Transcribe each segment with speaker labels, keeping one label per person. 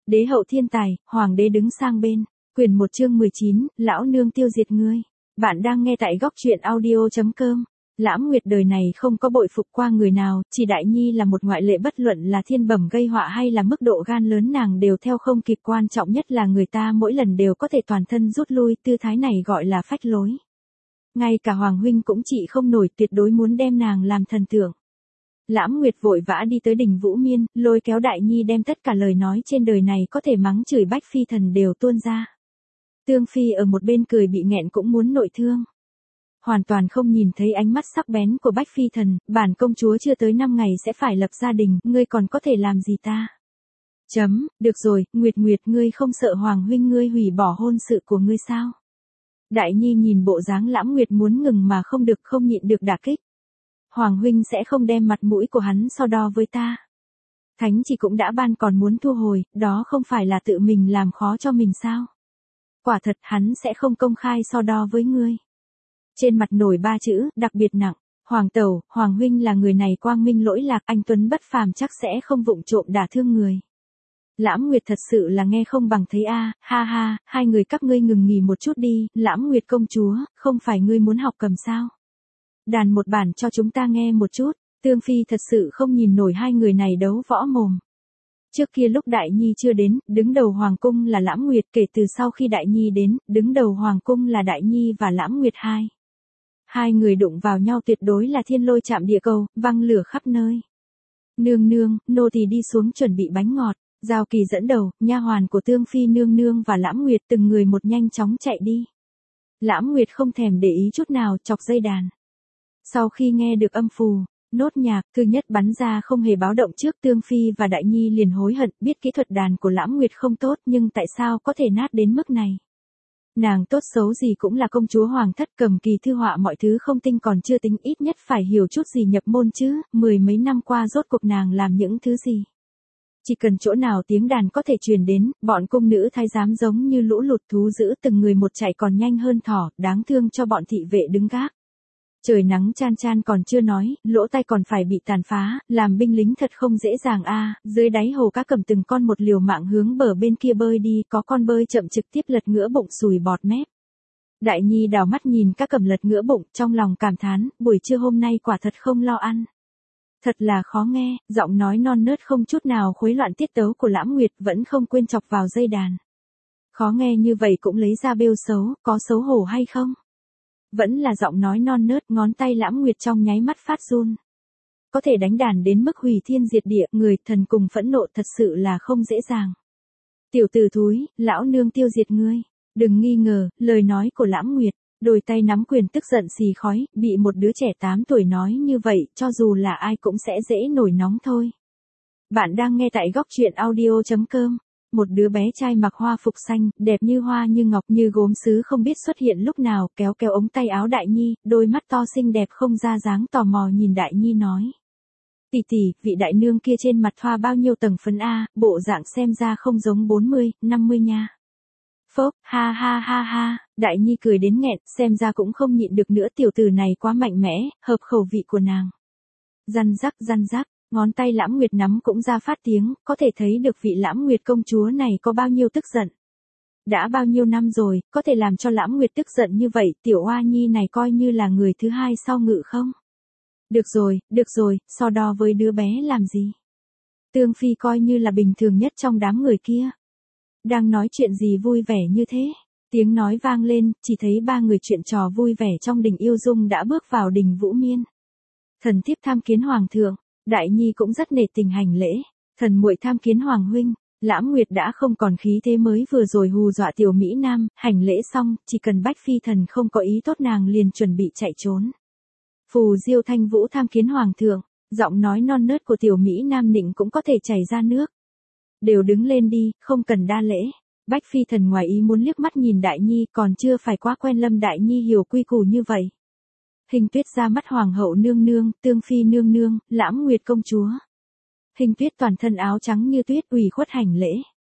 Speaker 1: Đế hậu thiên tài, hoàng đế đứng sang bên. Quyền 1 chương 19, lão nương tiêu diệt ngươi. Bạn đang nghe tại góc truyện audio.com. Lãm Nguyệt đời này không có bội phục qua người nào, chỉ Đại Nhi là một ngoại lệ, bất luận là thiên bẩm gây họa hay là mức độ gan lớn nàng đều theo không kịp, quan trọng nhất là người ta mỗi lần đều có thể toàn thân rút lui, tư thái này gọi là phách lối. Ngay cả Hoàng huynh cũng trị không nổi, tuyệt đối muốn đem nàng làm thần tượng. Lãm Nguyệt vội vã đi tới đỉnh Vũ Miên, lôi kéo Đại Nhi đem tất cả lời nói trên đời này có thể mắng chửi Bách Phi Thần đều tuôn ra. Tương Phi ở một bên cười bị nghẹn cũng muốn nội thương. Hoàn toàn không nhìn thấy ánh mắt sắc bén của Bách Phi Thần, bản công chúa chưa tới 5 ngày sẽ phải lập gia đình, ngươi còn có thể làm gì ta? Được rồi, Nguyệt Nguyệt, ngươi không sợ Hoàng huynh ngươi hủy bỏ hôn sự của ngươi sao? Đại Nhi nhìn bộ dáng Lãm Nguyệt muốn ngừng mà không được, không nhịn được đả kích. Hoàng huynh sẽ không đem mặt mũi của hắn so đo với ta. Thánh chỉ cũng đã ban còn muốn thu hồi, đó không phải là tự mình làm khó cho mình sao? Quả thật hắn sẽ không công khai so đo với ngươi. Trên mặt nổi 3 chữ, đặc biệt nặng. Hoàng tẩu, Hoàng huynh là người này quang minh lỗi lạc, anh tuấn bất phàm, chắc sẽ không vụng trộm đả thương người. Lãm Nguyệt thật sự là nghe không bằng thấy a, ha ha, hai người các ngươi ngừng nghỉ một chút đi, Lãm Nguyệt công chúa, không phải ngươi muốn học cầm sao? Đàn một bản cho chúng ta nghe một chút. Tương Phi thật sự không nhìn nổi hai người này đấu võ mồm. Trước kia lúc Đại Nhi chưa đến, đứng đầu Hoàng cung là Lãm Nguyệt, kể từ sau khi Đại Nhi đến, đứng đầu Hoàng cung là Đại Nhi và Lãm Nguyệt hai. Hai người đụng vào nhau tuyệt đối là thiên lôi chạm địa cầu, văng lửa khắp nơi. Nương nương, nô tỳ đi xuống chuẩn bị bánh ngọt. Giao Kỳ dẫn đầu, nha hoàn của Tương Phi nương nương và Lãm Nguyệt từng người một nhanh chóng chạy đi. Lãm Nguyệt không thèm để ý chút nào, chọc dây đàn. Sau khi nghe được âm phù, nốt nhạc, thứ nhất bắn ra không hề báo động trước, Tương Phi và Đại Nhi liền hối hận, biết kỹ thuật đàn của Lãm Nguyệt không tốt, nhưng tại sao có thể nát đến mức này? Nàng tốt xấu gì cũng là công chúa hoàng thất, cầm kỳ thư họa mọi thứ không tinh còn chưa tính, ít nhất phải hiểu chút gì nhập môn chứ, 10 mấy năm qua rốt cuộc nàng làm những thứ gì? Chỉ cần chỗ nào tiếng đàn có thể truyền đến, bọn cung nữ thái giám giống như lũ lụt thú dữ, từng người một chạy còn nhanh hơn thỏ, đáng thương cho bọn thị vệ đứng gác. Trời nắng chan chan còn chưa nói, lỗ tai còn phải bị tàn phá, làm binh lính thật không dễ dàng a. Dưới đáy hồ cá cầm từng con một liều mạng hướng bờ bên kia bơi đi, có con bơi chậm trực tiếp lật ngửa bụng sùi bọt mép. Đại Nhi đảo mắt nhìn cá cầm lật ngửa bụng, trong lòng cảm thán, buổi trưa hôm nay quả thật không lo ăn. Thật là khó nghe, giọng nói non nớt không chút nào khuấy loạn tiết tấu của Lãm Nguyệt, vẫn không quên chọc vào dây đàn. Khó nghe như vậy cũng lấy ra bêu xấu, có xấu hổ hay không? Vẫn là giọng nói non nớt, ngón tay Lãm Nguyệt trong nháy mắt phát run. Có thể đánh đàn đến mức hủy thiên diệt địa, người thần cùng phẫn nộ thật sự là không dễ dàng. Tiểu tử thúi, lão nương tiêu diệt ngươi. Đừng nghi ngờ, lời nói của Lãm Nguyệt, đôi tay nắm quyền tức giận xì khói, bị một đứa trẻ 8 tuổi nói như vậy, cho dù là ai cũng sẽ dễ nổi nóng thôi. Bạn đang nghe tại góc truyện audio.com. Một đứa bé trai mặc hoa phục xanh, đẹp như hoa như ngọc như gốm sứ không biết xuất hiện lúc nào, kéo kéo ống tay áo Đại Nhi, đôi mắt to xinh đẹp không ra dáng, tò mò nhìn Đại Nhi nói. Tỷ tỷ, vị đại nương kia trên mặt thoa bao nhiêu tầng phấn a, bộ dạng xem ra không giống 40, 50 nha. Phốc, ha ha ha ha, Đại Nhi cười đến nghẹn, xem ra cũng không nhịn được nữa, tiểu tử này quá mạnh mẽ, hợp khẩu vị của nàng. Răn rắc. Ngón tay Lãm Nguyệt nắm cũng ra phát tiếng, có thể thấy được vị Lãm Nguyệt công chúa này có bao nhiêu tức giận. Đã bao nhiêu năm rồi, có thể làm cho Lãm Nguyệt tức giận như vậy, tiểu oa nhi này coi như là người thứ hai sau Ngự không? Được rồi, so đo với đứa bé làm gì? Tương Phi coi như là bình thường nhất trong đám người kia. Đang nói chuyện gì vui vẻ như thế? Tiếng nói vang lên, chỉ thấy 3 người chuyện trò vui vẻ trong đình Yêu Dung đã bước vào đình Vũ Miên. Thần thiếp tham kiến hoàng thượng. Đại Nhi cũng rất nể tình hành lễ. Thần muội tham kiến hoàng huynh. Lãm Nguyệt đã không còn khí thế mới vừa rồi hù dọa tiểu Mỹ Nam, hành lễ xong, chỉ cần Bách Phi Thần không có ý tốt nàng liền chuẩn bị chạy trốn. Phù Diêu Thanh Vũ tham kiến hoàng thượng, giọng nói non nớt của tiểu Mỹ Nam nịnh cũng có thể chảy ra nước. Đều đứng lên đi, không cần đa lễ. Bách Phi Thần ngoài ý muốn liếc mắt nhìn Đại Nhi, còn chưa phải quá quen Lâm Đại Nhi hiểu quy củ như vậy. Hình Tuyết ra mắt hoàng hậu nương nương, Tương Phi nương nương, Lãm Nguyệt công chúa. Hình Tuyết toàn thân áo trắng như tuyết, ủy khuất hành lễ.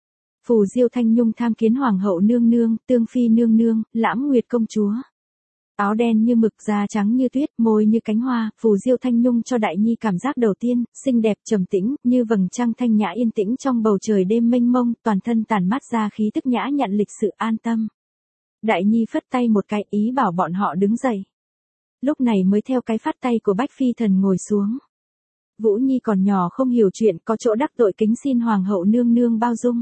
Speaker 1: Phù Diêu Thanh Nhung tham kiến hoàng hậu nương nương, Tương Phi nương nương, Lãm Nguyệt công chúa. Áo đen như mực, da trắng như tuyết, môi như cánh hoa, Phù Diêu Thanh Nhung cho Đại Nhi cảm giác đầu tiên, xinh đẹp trầm tĩnh, như vầng trăng thanh nhã yên tĩnh trong bầu trời đêm mênh mông, toàn thân tản mát ra khí tức nhã nhặn lịch sự an tâm. Đại Nhi phất tay một cái ý bảo bọn họ đứng dậy. Lúc này mới theo cái phát tay của Bách Phi Thần ngồi xuống. Vũ Nhi còn nhỏ không hiểu chuyện, có chỗ đắc tội kính xin Hoàng hậu nương nương bao dung.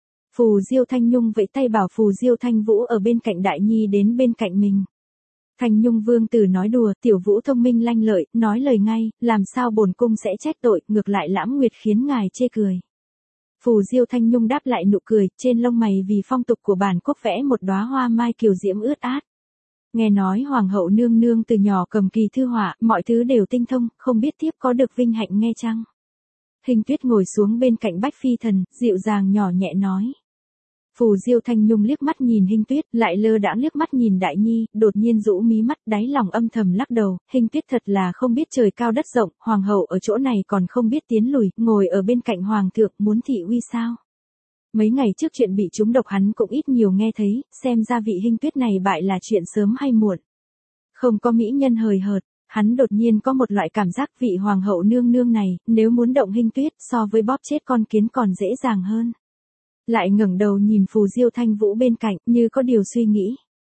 Speaker 1: Phù Diêu Thanh Nhung vẫy tay bảo Phù Diêu Thanh Vũ ở bên cạnh Đại Nhi đến bên cạnh mình. Thanh Nhung vương tử nói đùa, tiểu Vũ thông minh lanh lợi, nói lời ngay, làm sao bổn cung sẽ trách tội, ngược lại Lãm Nguyệt khiến ngài chê cười. Phù Diêu Thanh Nhung đáp lại nụ cười, trên lông mày vì phong tục của bản quốc vẽ một đóa hoa mai kiều diễm ướt át. Nghe nói Hoàng hậu nương nương từ nhỏ cầm kỳ thư họa, mọi thứ đều tinh thông, không biết tiếp có được vinh hạnh nghe chăng? Hình Tuyết ngồi xuống bên cạnh Bách Phi Thần, dịu dàng nhỏ nhẹ nói. Phù Diêu Thanh Nhung liếc mắt nhìn Hình Tuyết, lại lơ đãng liếc mắt nhìn Đại Nhi, đột nhiên rũ mí mắt, đáy lòng âm thầm lắc đầu, Hình Tuyết thật là không biết trời cao đất rộng, hoàng hậu ở chỗ này còn không biết tiến lùi, ngồi ở bên cạnh hoàng thượng, muốn thị uy sao? Mấy ngày trước chuyện bị trúng độc hắn cũng ít nhiều nghe thấy, xem ra vị Hình Tuyết này bại là chuyện sớm hay muộn. Không có mỹ nhân hời hợt, hắn đột nhiên có một loại cảm giác vị hoàng hậu nương nương này, nếu muốn động Hình Tuyết so với bóp chết con kiến còn dễ dàng hơn. Lại ngẩng đầu nhìn Phù Diêu Thanh Vũ bên cạnh, như có điều suy nghĩ.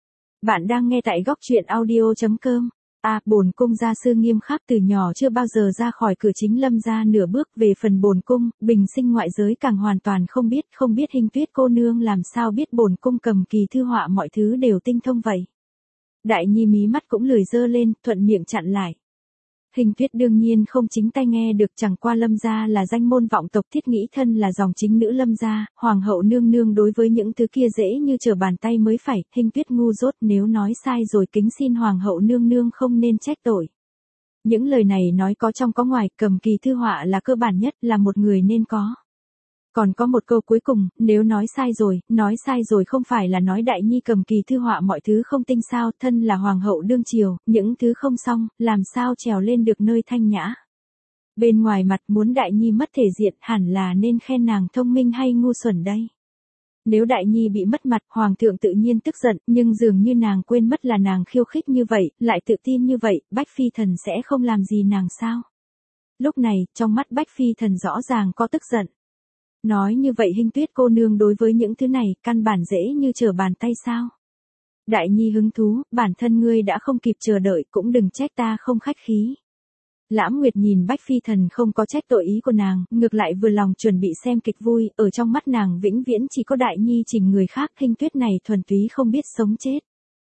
Speaker 1: Bạn đang nghe tại góc truyện audio.com. Bổn cung gia sư nghiêm khắc, từ nhỏ chưa bao giờ ra khỏi cửa chính Lâm gia nửa bước, về phần bổn cung, bình sinh ngoại giới càng hoàn toàn không biết Hình Tuyết cô nương làm sao biết bổn cung cầm kỳ thư họa mọi thứ đều tinh thông vậy. Đại Nhi mí mắt cũng lười dơ lên, thuận miệng chặn lại. Hình Tuyết đương nhiên không chính tai nghe được, chẳng qua Lâm gia là danh môn vọng tộc, thiết nghĩ thân là dòng chính nữ Lâm gia, hoàng hậu nương nương đối với những thứ kia dễ như trở bàn tay mới phải, Hình Tuyết ngu dốt, nếu nói sai rồi kính xin hoàng hậu nương nương không nên trách tội. Những lời này nói có trong có ngoài, cầm kỳ thư họa là cơ bản nhất, là một người nên có. Còn có một câu cuối cùng, nếu nói sai rồi không phải là nói Đại Nhi cầm kỳ thư họa mọi thứ không tinh sao, thân là hoàng hậu đương triều, những thứ không xong, làm sao trèo lên được nơi thanh nhã. Bên ngoài mặt muốn Đại Nhi mất thể diện, hẳn là nên khen nàng thông minh hay ngu xuẩn đây. Nếu Đại Nhi bị mất mặt, hoàng thượng tự nhiên tức giận, nhưng dường như nàng quên mất là nàng khiêu khích như vậy, lại tự tin như vậy, Bách Phi Thần sẽ không làm gì nàng sao? Lúc này, trong mắt Bách Phi Thần rõ ràng có tức giận. Nói như vậy Hình Tuyết cô nương đối với những thứ này, căn bản dễ như trở bàn tay sao? Đại Nhi hứng thú, bản thân ngươi đã không kịp chờ đợi, cũng đừng trách ta không khách khí. Lãm Nguyệt nhìn Bách Phi Thần không có trách tội ý của nàng, ngược lại vừa lòng chuẩn bị xem kịch vui, ở trong mắt nàng vĩnh viễn chỉ có Đại Nhi chỉnh người khác, Hình Tuyết này thuần túy không biết sống chết.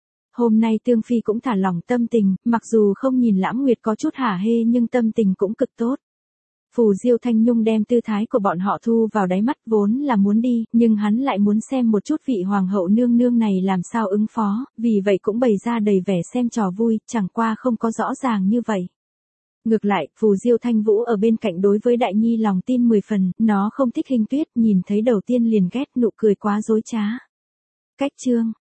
Speaker 1: Hôm nay Tương Phi cũng thả lỏng tâm tình, mặc dù không nhìn Lãm Nguyệt có chút hả hê nhưng tâm tình cũng cực tốt. Phù Diêu Thanh Nhung đem tư thái của bọn họ thu vào đáy mắt, vốn là muốn đi, nhưng hắn lại muốn xem một chút vị hoàng hậu nương nương này làm sao ứng phó, vì vậy cũng bày ra đầy vẻ xem trò vui, chẳng qua không có rõ ràng như vậy. Ngược lại, Phù Diêu Thanh Vũ ở bên cạnh đối với Đại Nhi lòng tin 10 phần, nó không thích Hình Tuyết, nhìn thấy đầu tiên liền ghét, nụ cười quá dối trá. Cách chương